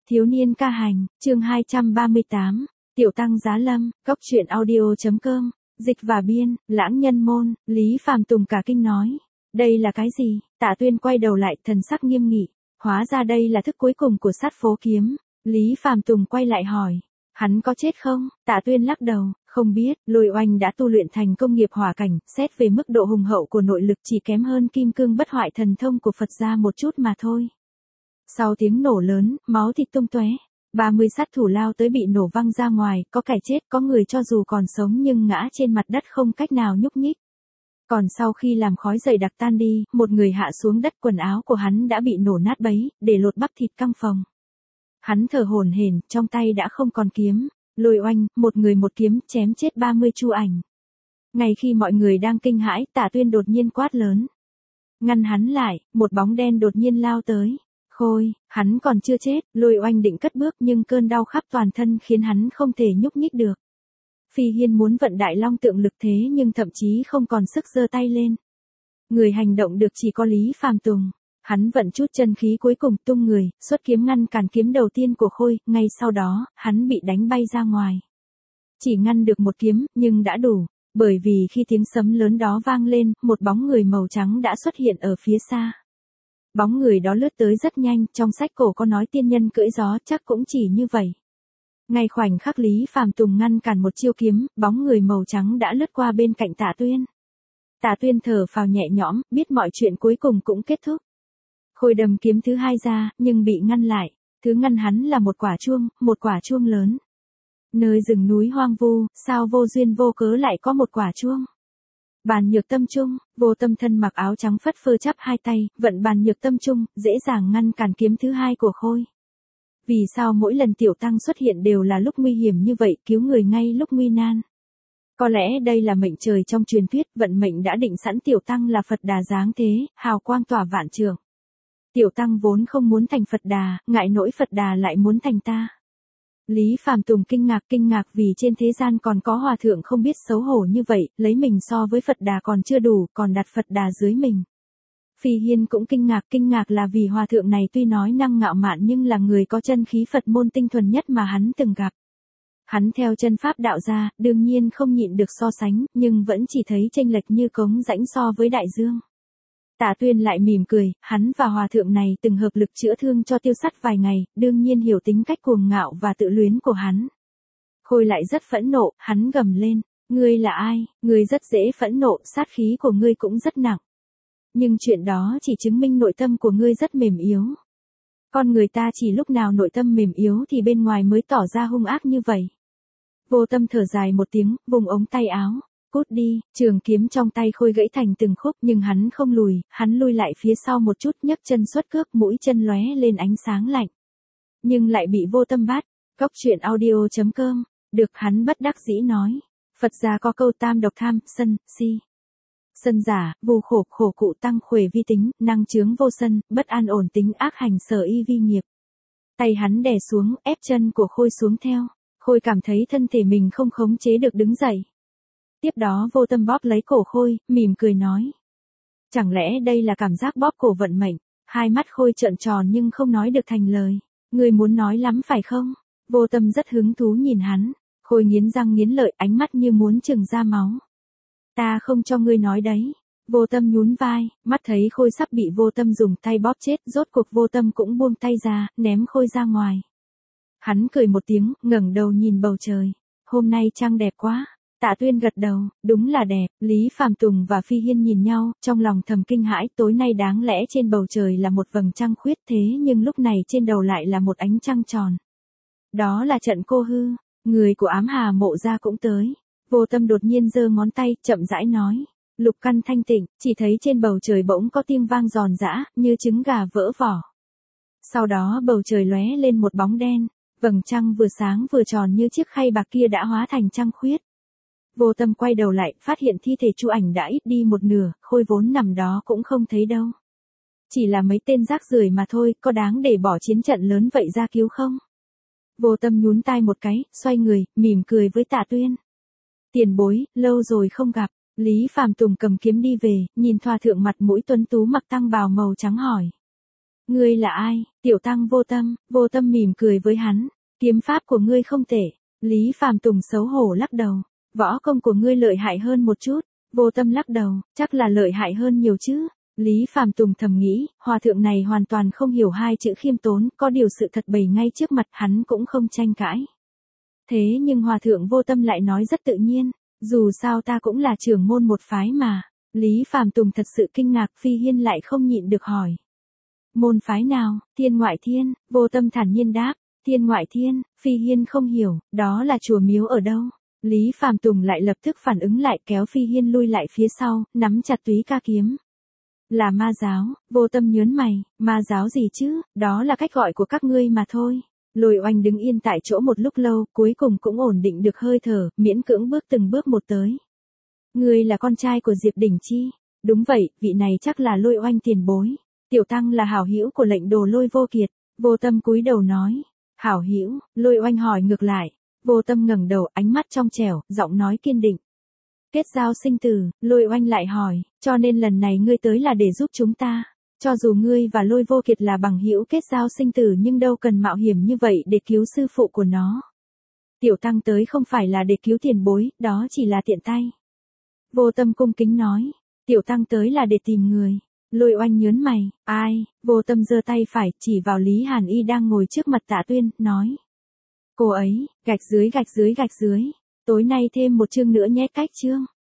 Thiếu niên ca hành, chương 238, Tiểu tăng giá lâm, Cốc truyện audio.com, dịch và biên, Lãng Nhân Môn, Lý Phàm Tùng cả kinh nói. Đây là cái gì? Tạ Tuyên quay đầu lại, thần sắc nghiêm nghị. Hóa ra đây là thức cuối cùng của sát phố kiếm. Lý Phàm Tùng quay lại hỏi. Hắn có chết không? Tạ Tuyên lắc đầu, không biết. Lôi Oanh đã tu luyện thành công nghiệp hỏa cảnh, xét về mức độ hùng hậu của nội lực chỉ kém hơn kim cương bất hoại thần thông của Phật gia một chút mà thôi. Sau tiếng nổ lớn, máu thịt tung tóe, 30 sát thủ lao tới bị nổ văng ra ngoài, có kẻ chết, có người cho dù còn sống nhưng ngã trên mặt đất không cách nào nhúc nhích. Còn sau khi làm khói dày đặc tan đi, một người hạ xuống đất, quần áo của hắn đã bị nổ nát bấy, để lột bắp thịt căng phồng. Hắn thở hổn hển, trong tay đã không còn kiếm. Lôi Oanh, một người một kiếm, chém chết 30 Chu Ảnh. Ngay khi mọi người đang kinh hãi, Tạ Tuyên đột nhiên quát lớn. Ngăn hắn lại, một bóng đen đột nhiên lao tới. Khôi, hắn còn chưa chết. Lôi Oanh định cất bước nhưng cơn đau khắp toàn thân khiến hắn không thể nhúc nhích được. Phi Hiên muốn vận đại long tượng lực thế nhưng thậm chí không còn sức giơ tay lên. Người hành động được chỉ có Lý Phàm Tùng. Hắn vận chút chân khí cuối cùng, tung người, xuất kiếm ngăn cản kiếm đầu tiên của Khôi, ngay sau đó, hắn bị đánh bay ra ngoài. Chỉ ngăn được một kiếm, nhưng đã đủ, bởi vì khi tiếng sấm lớn đó vang lên, một bóng người màu trắng đã xuất hiện ở phía xa. Bóng người đó lướt tới rất nhanh, trong sách cổ có nói tiên nhân cưỡi gió, chắc cũng chỉ như vậy. Ngay khoảnh khắc Lý Phàm Tùng ngăn cản một chiêu kiếm, bóng người màu trắng đã lướt qua bên cạnh Tạ Tuyên. Tạ Tuyên thở phào nhẹ nhõm, biết mọi chuyện cuối cùng cũng kết thúc. Khôi đầm kiếm thứ hai ra, nhưng bị ngăn lại. Thứ ngăn hắn là một quả chuông lớn. Nơi rừng núi hoang vu, sao vô duyên vô cớ lại có một quả chuông? Bàn nhược tâm trung, Vô Tâm thân mặc áo trắng phất phơ chắp hai tay, vận bàn nhược tâm trung, dễ dàng ngăn cản kiếm thứ hai của Khôi. Vì sao mỗi lần tiểu tăng xuất hiện đều là lúc nguy hiểm như vậy, cứu người ngay lúc nguy nan? Có lẽ đây là mệnh trời trong truyền thuyết, vận mệnh đã định sẵn tiểu tăng là Phật Đà dáng thế, hào quang tỏa vạn trường. Tiểu tăng vốn không muốn thành Phật Đà, ngại nỗi Phật Đà lại muốn thành ta. Lý Phàm Tùng kinh ngạc vì trên thế gian còn có hòa thượng không biết xấu hổ như vậy, lấy mình so với Phật Đà còn chưa đủ, còn đặt Phật Đà dưới mình. Phi Hiên cũng kinh ngạc là vì hòa thượng này tuy nói năng ngạo mạn nhưng là người có chân khí Phật môn tinh thuần nhất mà hắn từng gặp. Hắn theo chân pháp đạo ra, đương nhiên không nhịn được so sánh, nhưng vẫn chỉ thấy chênh lệch như cống rãnh so với đại dương. Tạ Tuyên lại mỉm cười, hắn và hòa thượng này từng hợp lực chữa thương cho Tiêu Sắt vài ngày, đương nhiên hiểu tính cách cuồng ngạo và tự luyến của hắn. Khôi lại rất phẫn nộ, hắn gầm lên, ngươi là ai? Ngươi rất dễ phẫn nộ, sát khí của ngươi cũng rất nặng. Nhưng chuyện đó chỉ chứng minh nội tâm của ngươi rất mềm yếu. Con người ta chỉ lúc nào nội tâm mềm yếu thì bên ngoài mới tỏ ra hung ác như vậy. Vô Tâm thở dài một tiếng, vùng ống tay áo. Cút đi, trường kiếm trong tay Khôi gãy thành từng khúc nhưng hắn không lùi, hắn lui lại phía sau một chút, nhấc chân xuất cước, mũi chân lóe lên ánh sáng lạnh. Nhưng lại bị Vô Tâm bắt. Cốc truyện audio.com, được, hắn bất đắc dĩ nói. Phật gia có câu tam độc tham, sân, si. Sân giả, vô khổ, khổ cụ tăng khuể vi tính, năng chướng vô sân, bất an ổn tính ác hành sở y vi nghiệp. Tay hắn đè xuống, ép chân của Khôi xuống theo. Khôi cảm thấy thân thể mình không khống chế được đứng dậy. Tiếp đó Vô Tâm bóp lấy cổ Khôi, mỉm cười nói. Chẳng lẽ đây là cảm giác bóp cổ vận mệnh? Hai mắt Khôi trợn tròn nhưng không nói được thành lời. Ngươi muốn nói lắm phải không? Vô Tâm rất hứng thú nhìn hắn. Khôi nghiến răng nghiến lợi, ánh mắt như muốn trừng ra máu. Ta không cho ngươi nói đấy. Vô Tâm nhún vai, mắt thấy Khôi sắp bị Vô Tâm dùng tay bóp chết, rốt cuộc Vô Tâm cũng buông tay ra, ném Khôi ra ngoài. Hắn cười một tiếng, ngẩng đầu nhìn bầu trời. Hôm nay trăng đẹp quá. Tạ Tuyên gật đầu, đúng là đẹp. Lý Phàm Tùng và Phi Hiên nhìn nhau, trong lòng thầm kinh hãi, tối nay đáng lẽ trên bầu trời là một vầng trăng khuyết thế nhưng lúc này trên đầu lại là một ánh trăng tròn. Đó là trận cô hư, người của Ám Hà Mộ gia cũng tới. Vô Tâm đột nhiên giơ ngón tay, chậm rãi nói, lục căn thanh tịnh, chỉ thấy trên bầu trời bỗng có tiếng vang giòn giã, như trứng gà vỡ vỏ. Sau đó bầu trời lóe lên một bóng đen, vầng trăng vừa sáng vừa tròn như chiếc khay bạc kia đã hóa thành trăng khuyết. Vô Tâm quay đầu lại, phát hiện thi thể Chu Ảnh đã ít đi một nửa, Khôi vốn nằm đó cũng không thấy đâu. Chỉ là mấy tên rác rưởi mà thôi, có đáng để bỏ chiến trận lớn vậy ra cứu không? Vô Tâm nhún tai một cái, xoay người, mỉm cười với Tạ Tuyên. Tiền bối, lâu rồi không gặp. Lý Phàm Tùng cầm kiếm đi về, nhìn Hòa thượng mặt mũi tuấn tú mặc tăng bào màu trắng hỏi. Ngươi là ai? Tiểu tăng Vô Tâm mỉm cười với hắn, kiếm pháp của ngươi không tệ. Lý Phàm Tùng xấu hổ lắc đầu, võ công của ngươi lợi hại hơn một chút. Vô Tâm lắc đầu, chắc là lợi hại hơn nhiều chứ. Lý Phàm Tùng thầm nghĩ, hòa thượng này hoàn toàn không hiểu hai chữ khiêm tốn, có điều sự thật bày ngay trước mặt hắn cũng không tranh cãi. Thế nhưng hòa thượng Vô Tâm lại nói rất tự nhiên, dù sao ta cũng là trưởng môn một phái mà. Lý Phàm Tùng thật sự kinh ngạc, Phi Hiên lại không nhịn được hỏi. Môn phái nào? Thiên Ngoại Thiên, Vô Tâm thản nhiên đáp. Thiên Ngoại Thiên, Phi Hiên không hiểu, đó là chùa miếu ở đâu? Lý Phàm Tùng lại lập tức phản ứng lại, kéo Phi Hiên lui lại phía sau, nắm chặt túy ca kiếm. Là ma giáo. Vô Tâm nhớn mày, ma giáo gì chứ, đó là cách gọi của các ngươi mà thôi. Lôi Oanh đứng yên tại chỗ một lúc lâu, cuối cùng cũng ổn định được hơi thở, miễn cưỡng bước từng bước một tới. Ngươi là con trai của Diệp Đỉnh Chi? Đúng vậy, vị này chắc là Lôi Oanh tiền bối. Tiểu tăng là hảo hữu của lệnh Đồ Lôi Vô Kiệt. Vô Tâm cúi đầu nói. Hảo hữu? Lôi Oanh hỏi ngược lại. Vô Tâm ngẩng đầu, ánh mắt trong trẻo, giọng nói kiên định. Kết giao sinh tử. Lôi Oanh lại hỏi, cho nên lần này ngươi tới là để giúp chúng ta. Cho dù ngươi và Lôi Vô Kiệt là bằng hữu kết giao sinh tử nhưng đâu cần mạo hiểm như vậy để cứu sư phụ của nó. Tiểu tăng tới không phải là để cứu tiền bối, đó chỉ là tiện tay. Vô Tâm cung kính nói. Tiểu tăng tới là để tìm người. Lôi Oanh nhớn mày, ai? Vô Tâm giơ tay phải, chỉ vào Lý Hàn Y đang ngồi trước mặt Tạ Tuyên, nói. Cô ấy, gạch dưới. Tối nay thêm một chương nữa nhé, cách chương.